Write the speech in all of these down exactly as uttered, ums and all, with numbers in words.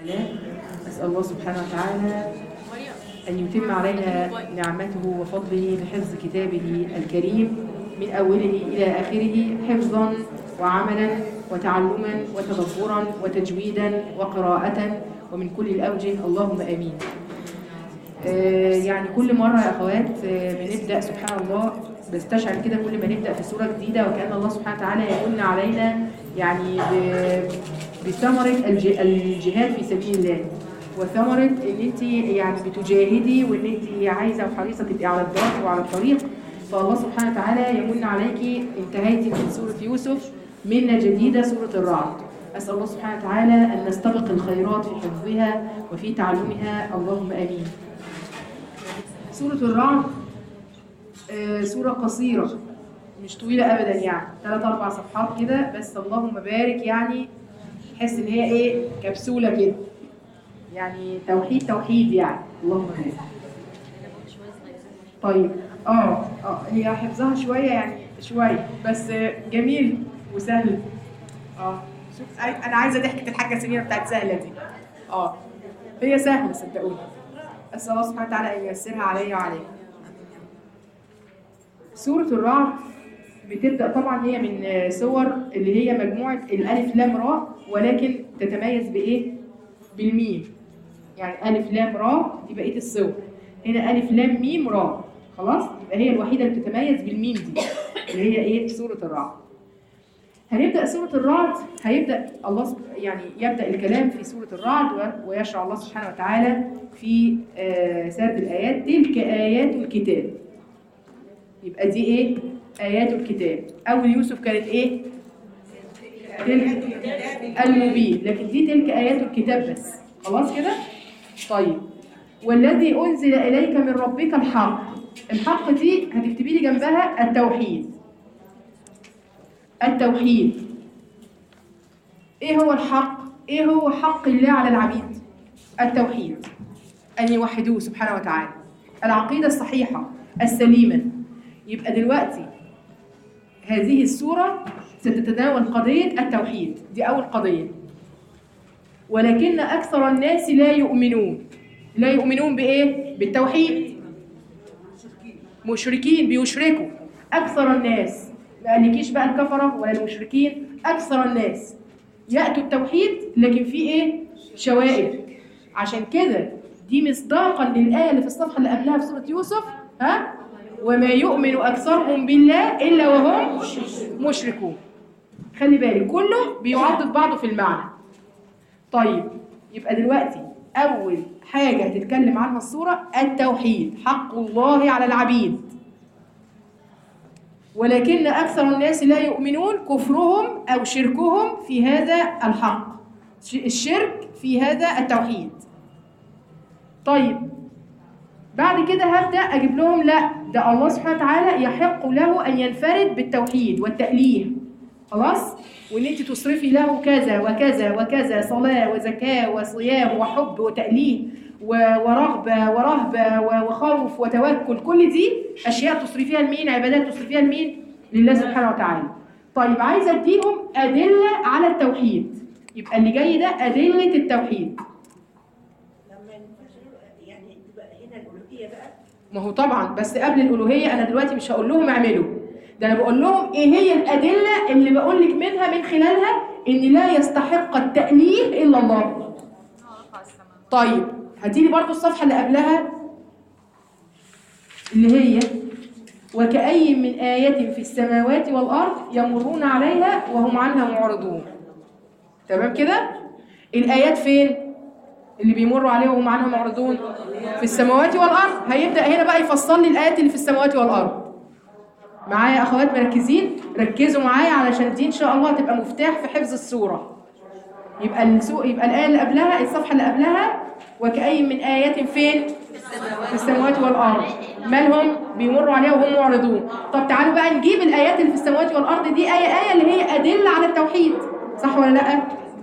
أسأل الله سبحانه وتعالى أن يتم علينا نعمته وفضله بحفظ كتابه الكريم من أوله إلى آخره حفظا وعملا وتعلما وتدبرا وتجويدا وقراءة ومن كل الأوجه، اللهم آمين. آه يعني كل مرة يا أخوات آه بنبدأ سبحان الله بستشعر كده كل ما نبدأ في سورة جديدة وكأن الله سبحانه وتعالى يمن علينا يعني بثمرة الجهاد في سبيل الله، وثمرة ان انت يعني بتجاهدي وان انت عايزة وحريصة تبقي على الدراسة وعلى الطريق. فالله سبحانه وتعالى يمن عليكي انتهيتي من سورة يوسف، منة جديدة سورة الرعد. أسأل الله سبحانه وتعالى أن نستبق الخيرات في حفظها وفي تعلمها، اللهم آمين. سورة الرعد آه سورة قصيرة مش طويلة أبدا، يعني ثلاث أربع صفحات كده بس، اللهم بارك، يعني تحس إن هي إيه كبسولة كده، يعني توحيد توحيد يعني، اللهم بارك. طيب اه اه هي حفظها شوية يعني شوية بس جميل وسهل. اه شوف أنا عايزة ضحكة الحاجة سميرة بتاعت سهلة دي. اه هي سهلة صدقوني، أسأل الله سبحانه وتعالى أن ييسرها عليا وعليكم. سورة الرعد بتبدأ طبعا هي من سور اللي هي مجموعة الألف لام راء، ولكن تتميز بإيه؟ بالميم، يعني ألف لام راء دي بقية السور، هنا ألف لام ميم راء، خلاص؟ يبقى هي الوحيدة اللي بتتميز بالميم دي اللي هي إيه؟ سورة الرعد. هنبدأ سورة الرعد، هيبدأ الله يعني يبدأ الكلام في سورة الرعد ويشرع الله سبحانه وتعالى في سرد الآيات. تلك آيات الكتاب، يبقى دي ايه؟ آيات الكتاب. أول يوسف كانت ايه؟ تلك المبين، لكن دي تلك آيات الكتاب بس، خلاص كده؟ طيب، والذي أنزل إليك من ربك الحق. الحق دي هتكتبي لي جنبها التوحيد. التوحيد ايه هو الحق؟ ايه هو حق الله على العبيد؟ التوحيد، أن يوحدوه سبحانه وتعالى، العقيدة الصحيحة السليمة. يبقى دلوقتي هذه السورة ستتناول قضية التوحيد، دي أول قضية. ولكن أكثر الناس لا يؤمنون. لا يؤمنون بإيه؟ بالتوحيد. مشركين، بيشركوا. أكثر الناس، ما قالكيش بقى الكفرة ولا المشركين، أكثر الناس يأتوا التوحيد لكن في إيه؟ شوائب. عشان كده دي مصداقا للآية اللي في الصفحة اللي قبلها في سورة يوسف، ها؟ وما يؤمن أكثرهم بالله إلا وهم مشركون. خلي بالك كله بيعضد بعضه في المعنى. طيب، يبقى دلوقتي أول حاجة هتتكلم عنها السورة التوحيد، حق الله على العبيد. ولكن أكثر الناس لا يؤمنون، كفرهم أو شركهم في هذا الحق، الشرك في هذا التوحيد. طيب، بعد كده هبدأ أجيب لهم لا، ده الله سبحانه وتعالى يحق له أن ينفرد بالتوحيد والتأليه، خلاص؟ وإن أنت تصرفي له كذا وكذا وكذا، صلاة وزكاة وصيام وحب وتأليه ورغبة ورهبة وخوف وتوكل، كل دي أشياء تصرفيها لمين؟ عبادات تصرفيها لمين؟ لله سبحانه وتعالى. طيب، عايزة أديهم أدلة على التوحيد، يبقى اللي جاي ده أدلة التوحيد. ما هو طبعا، بس قبل الألوهية أنا دلوقتي مش هقول لهم اعملوا، ده أنا بقول لهم إيه هي الأدلة اللي بقول لك منها من خلالها إن لا يستحق التأليه إلا الله. طيب، هديلي برضو الصفحة اللي قبلها اللي هي وكأي من آية في السماوات والأرض يمرون عليها وهم عنها معرضون. تمام كده؟ الآيات فين؟ اللي بيمروا عليه وهم عنها معرضون في السماوات والأرض. هيبدأ هنا بقى يفصل لي الآيات اللي في السماوات والأرض. معايا يا أخوات مركزين؟ ركزوا معايا علشان دي إن شاء الله هتبقى مفتاح في حفظ السورة. يبقى السوق، يبقى الآية اللي قبلها، الصفحة اللي قبلها وكأي من آيات فين؟ في السماوات والأرض، مالهم؟ بيمروا عليها وهم معرضون. طب تعالوا بقى نجيب الآيات اللي في السماوات والأرض دي آية آية اللي هي أدلة على التوحيد، صح ولا لأ؟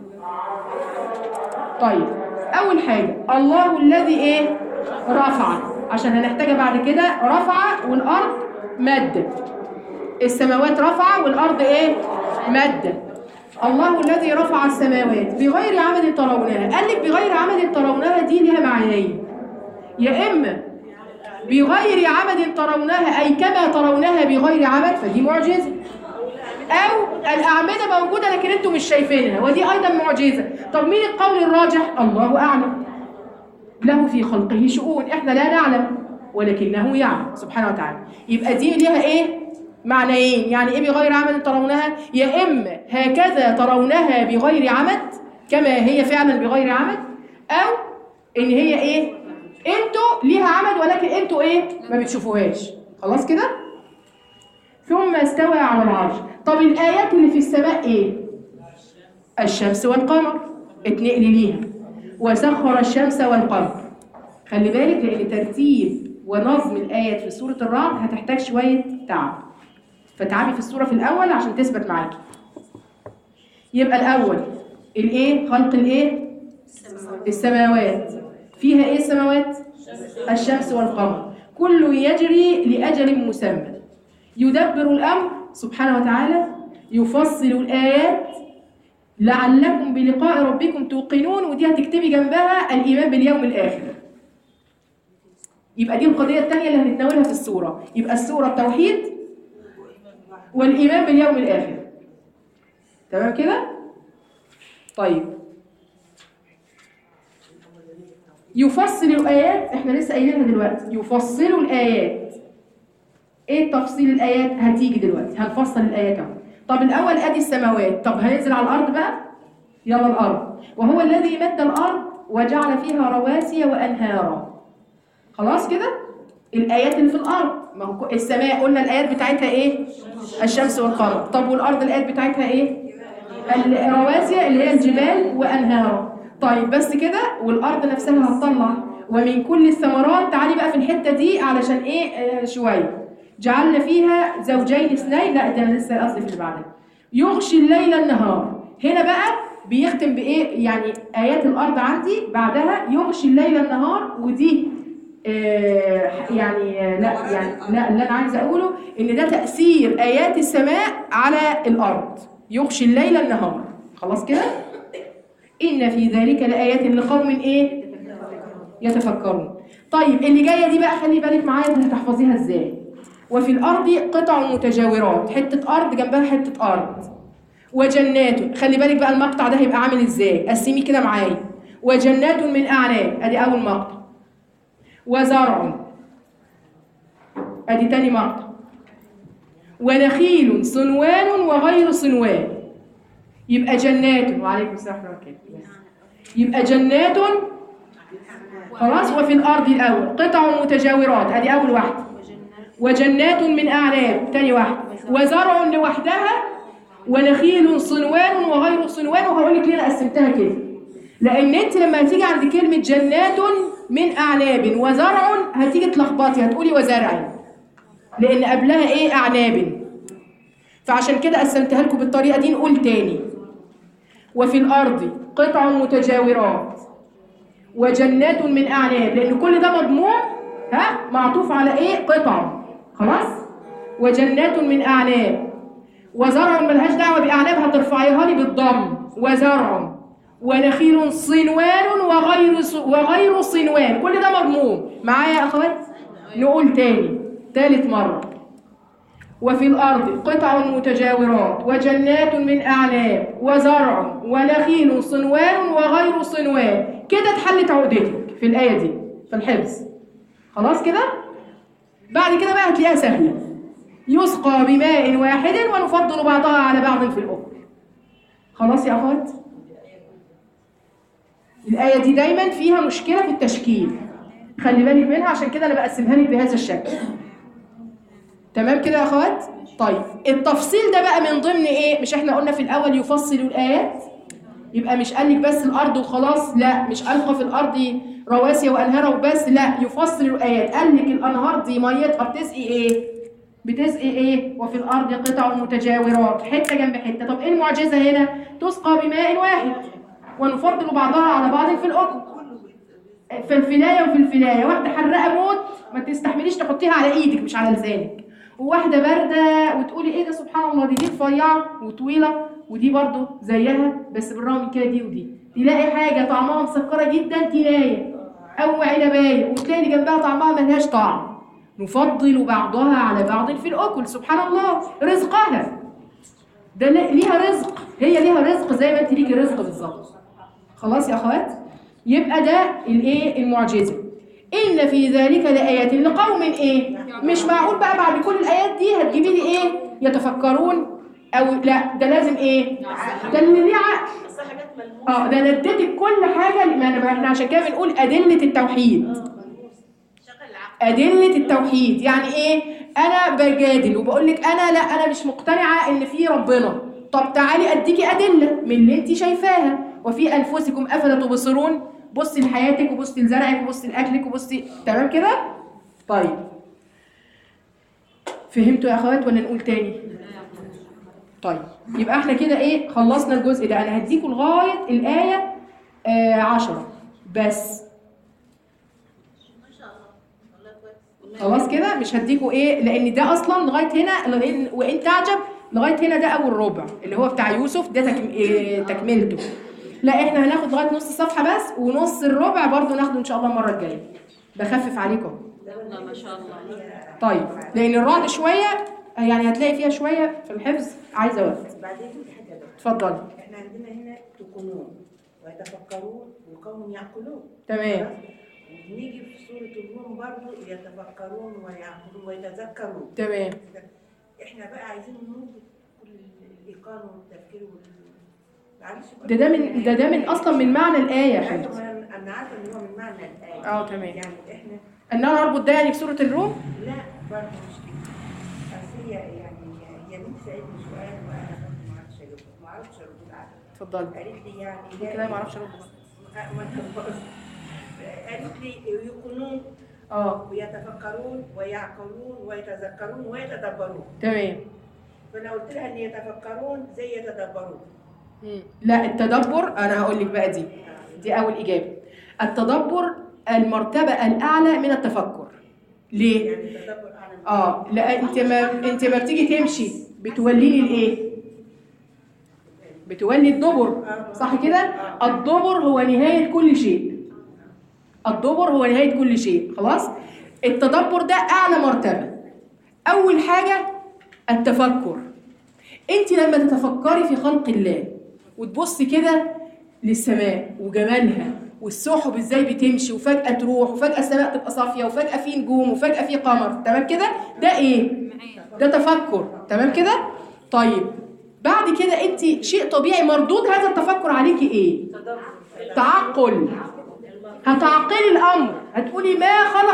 طيب، أول حاجة الله الذي إيه؟ رفع، عشان هنحتاجها بعد كده. رفع والأرض مد، السماوات رفع والأرض إيه؟ مد. الله الذي رفع السماوات بغير عمد ترونها. قال لك بغير عمد ترونها دي ليها معنيين، يا إما بغير عمد ترونها أي كما ترونها بغير عمد فدي معجزة، أو الأعمدة موجودة لكن أنتم مش شايفينها ودي أيضا معجزة. طب مين القول الراجح؟ الله أعلم، له في خلقه شؤون، إحنا لا نعلم ولكنه يعلم سبحانه وتعالى. يبقى دي ليها إيه؟ معنيين. يعني إيه بغير عمد ترونها؟ يا إما هكذا ترونها بغير عمد كما هي فعلا بغير عمد، أو إن هي إيه؟ أنتوا ليها عمد ولكن أنتوا إيه؟ ما بتشوفوهاش. خلاص كده؟ ثم استوى على العرش. طب الآيات اللي في السماء إيه؟ الشمس والقمر، اتنقل ليها. وسخر الشمس والقمر. خلي بالك لأن ترتيب ونظم الآيات في سورة الرعد هتحتاج شوية تعب، فتعبي في السورة في الأول عشان تثبت معاكي. يبقى الأول الإيه؟ خلق الإيه؟ السماوات. فيها إيه السماوات؟ الشمس والقمر. كل يجري لأجل مسمى. يدبر الأمر سبحانه وتعالى، يفصل الآيات لعلكم بلقاء ربكم توقنون، ودي هتكتبي جنبها الإيمان باليوم الآخر. يبقى دي القضية الثانية اللي هنتناولها في السورة. يبقى السورة التوحيد والإيمان باليوم الآخر. تمام كده؟ طيب يفصل الآيات، احنا لسه قايلينها دلوقتي، يفصل الآيات. ايه تفصيل الآيات؟ هتيجي دلوقتي هنفصل الآيات اهو. طب الأول أدي السماوات، طب هننزل على الأرض بقى؟ يلا الأرض. وهو الذي مد الأرض وجعل فيها رواسي وأنهارا. خلاص كده؟ الآيات اللي في الأرض، ما هو السماء قلنا الآيات بتاعتها إيه؟ الشمس والقمر. طب والأرض الآيات بتاعتها إيه؟ الرواسي اللي هي الجبال وأنهارا. طيب بس كده؟ والأرض نفسها هتطلع ومن كل الثمرات. تعالي بقى في الحتة دي علشان إيه آه شوية. جعلنا فيها زوجين اثنين، لا ده لسه قصدي في اللي بعدها. يغشي الليل النهار. هنا بقى بيختم بإيه؟ يعني آيات الأرض عندي بعدها يغشي الليل النهار، ودي آه يعني آه لا يعني لا اللي أنا عايزة أقوله إن ده تأثير آيات السماء على الأرض. يغشي الليل النهار. خلاص كده؟ إن في ذلك لآيات لقوم إيه؟ يتفكرون. طيب اللي جاية دي بقى خلي بالك معايا هتحفظيها إزاي. وفي الأرض قطع متجاورات، حتة أرض جنبها حتة أرض. وجنات، خلي بالك بقى المقطع ده هيبقى عامل إزاي، قسمي كده معايا. وجنات من أعناب، أدي أول مقطع. وزرع، أدي تاني مقطع. ونخيل صنوان وغير صنوان. يبقى جنات، وعليكم السلام ورحمة الله وبركاته. يبقى جنات خلاص. وفي الأرض الأول قطع متجاورات، أدي أول واحدة. وجنات من أعناب، تاني واحدة. وزرع لوحدها. ونخيل صنوان وغير صنوان. وهقول لك ليه أنا قسمتها كده، لأن أنت لما هتيجي عند كلمة جنات من أعناب وزرع هتيجي تلخبطي، هتقولي وزرع، لأن قبلها إيه؟ أعناب. فعشان كده قسمتها لكم بالطريقة دي. نقول تاني. وفي الأرض قطع متجاورات وجنات من أعناب، لأن كل ده مضمون ها معطوف على إيه؟ قطع. خلاص. وجنات من أعناب. وزرع ملهاش دعوة بأعناب، هترفعيها لي بالضم. وزرع. ونخيل صنوان وغير وغير صنوان، كل ده مضمون معايا يا أخوات؟ نقول تاني ثالث مرة. وفي الأرض قطع متجاورات وجنات من أعناب وزرع ونخيل صنوان وغير صنوان. كده اتحلت عقدتك في الآية دي في الحفظ. خلاص كده؟ بعد كده بقى هتلاقيها سهلة. يسقى بماء واحد ونفضل بعضها على بعض في الأخر. خلاص يا أخوات؟ الآية دي دايما فيها مشكلة في التشكيل، خلي بالك منها، عشان كده أنا بقسمها لك بهذا الشكل. تمام كده يا أخوات؟ طيب التفصيل ده بقى من ضمن إيه؟ مش إحنا قلنا في الأول يفصل الآيات؟ يبقى مش قال لك بس الأرض وخلاص، لا، مش ألقى في الأرض رواسي وأنهارا وبس، لا، يفصل الآيات. قال لك الأنهار دي ميتها بتسقي إيه؟ بتسقي إيه؟ وفي الأرض قطع متجاورات، حتة جنب حتة. طب إيه المعجزة هنا؟ تسقى بماء واحد ونفضل بعضها على بعض في الأكل. في الفلاية وفي الفلاية، واحدة حرقة موت ما تستحمليش تحطيها على إيدك مش على لسانك، وواحدة باردة وتقولي إيه ده سبحان الله، دي دي رفيعة وطويلة ودي برضو زيها بس بالرغم من كده دي ودي، تلاقي حاجه طعمها مسكره جدا تلايه او عنبايه، وتلاقي اللي جنبها طعمها ملهاش طعم. نفضل بعضها على بعض في الاكل، سبحان الله، رزقها ده ليها رزق، هي ليها رزق زي ما انت ليكي رزق بالظبط. خلاص يا اخوات، يبقى ده الايه المعجزه. ان في ذلك لايات لقوم ايه، مش معقول بقى بعد كل الايات دي هتجيبي لي ايه يتفكرون او لا، ده لازم ايه، ده اللي ليه عقل. اه ده انا اديتك كل حاجه، ما انا احنا عشان كده بنقول ادله التوحيد. ادله التوحيد يعني ايه؟ انا بجادل وبقول لك انا لا انا مش مقتنعه ان في ربنا، طب تعالي اديكي ادله من اللي انت شايفاها. وفي انفسكم افلا تبصرون، بصي لحياتك وبصي لزرعك وبصي لاكلك وبصي، تمام كده؟ طيب فهمتوا يا اخوات ولا نقول تاني؟ طيب يبقى احنا كده ايه خلصنا الجزء ده. انا هديكم لغايه الايه آه عشرة بس، خلاص كده مش هديكوا ايه، لان ده اصلا لغايه هنا وان تعجب لغايه هنا ده اول ربع اللي هو بتاع يوسف ده تكم... إيه تكملته. لا احنا هناخد لغايه نص الصفحه بس، ونص الربع برضو ناخده ان شاء الله المره الجايه، بخفف عليكم. ما شاء الله. طيب لان الرعد شويه يعني هتلاقي فيها شويه في الحفظ عايزه وقت. بعدين في حاجه اتفضلي. احنا عندنا هنا تكونون ويتفكرون وقوم يعقلون، تمام. ونيجي في سوره الروم برضه يتفكرون ويعقلون ويتذكرون. تمام. احنا بقى عايزين نوجد كل الايقان والتفكير وال معلش ده ده من ده ده من اصلا من معنى الايه يا حبيبتي. انا عارفه ان هو من معنى الايه. اه تمام. يعني احنا ان انا اربط ده يعني في سوره الروم؟ لا برضه مش كده. بس هي يعني هي بنت سالتني سؤال وانا ما اعرفش اجاوب، ما اعرفش ارد عليه. اتفضلي. قالت لي يعني كده ما اعرفش ارد. قالت لي يكونون اه ويتفكرون ويعقلون ويتذكرون ويتدبرون. تمام. فانا قلت لها ان يتفكرون زي يتدبرون. مم. لا التدبر انا هقول لك بقى دي دي اول اجابه. التدبر المرتبه الاعلى من التفكر. ليه؟ يعني التدبر اعلى. اه لا انت ما انت ما بتيجي تمشي بتوليني الايه؟ بتولي الدبر، صح كده؟ الدبر هو نهايه كل شيء. الدبر هو نهايه كل شيء، خلاص؟ التدبر ده اعلى مرتبه. اول حاجه التفكر. انت لما تتفكري في خلق الله وتبصي كده للسماء وجمالها والسحب ازاي بتمشي وفجأة تروح وفجأة السماء تبقى صافية وفجأة في نجوم وفجأة في قمر، تمام كده؟ ده ايه؟ ده تفكر، تمام كده؟ طيب بعد كده انت شيء طبيعي مردود هذا التفكر عليكي ايه؟ تعقل. هتعقلي الامر، هتقولي ما خلق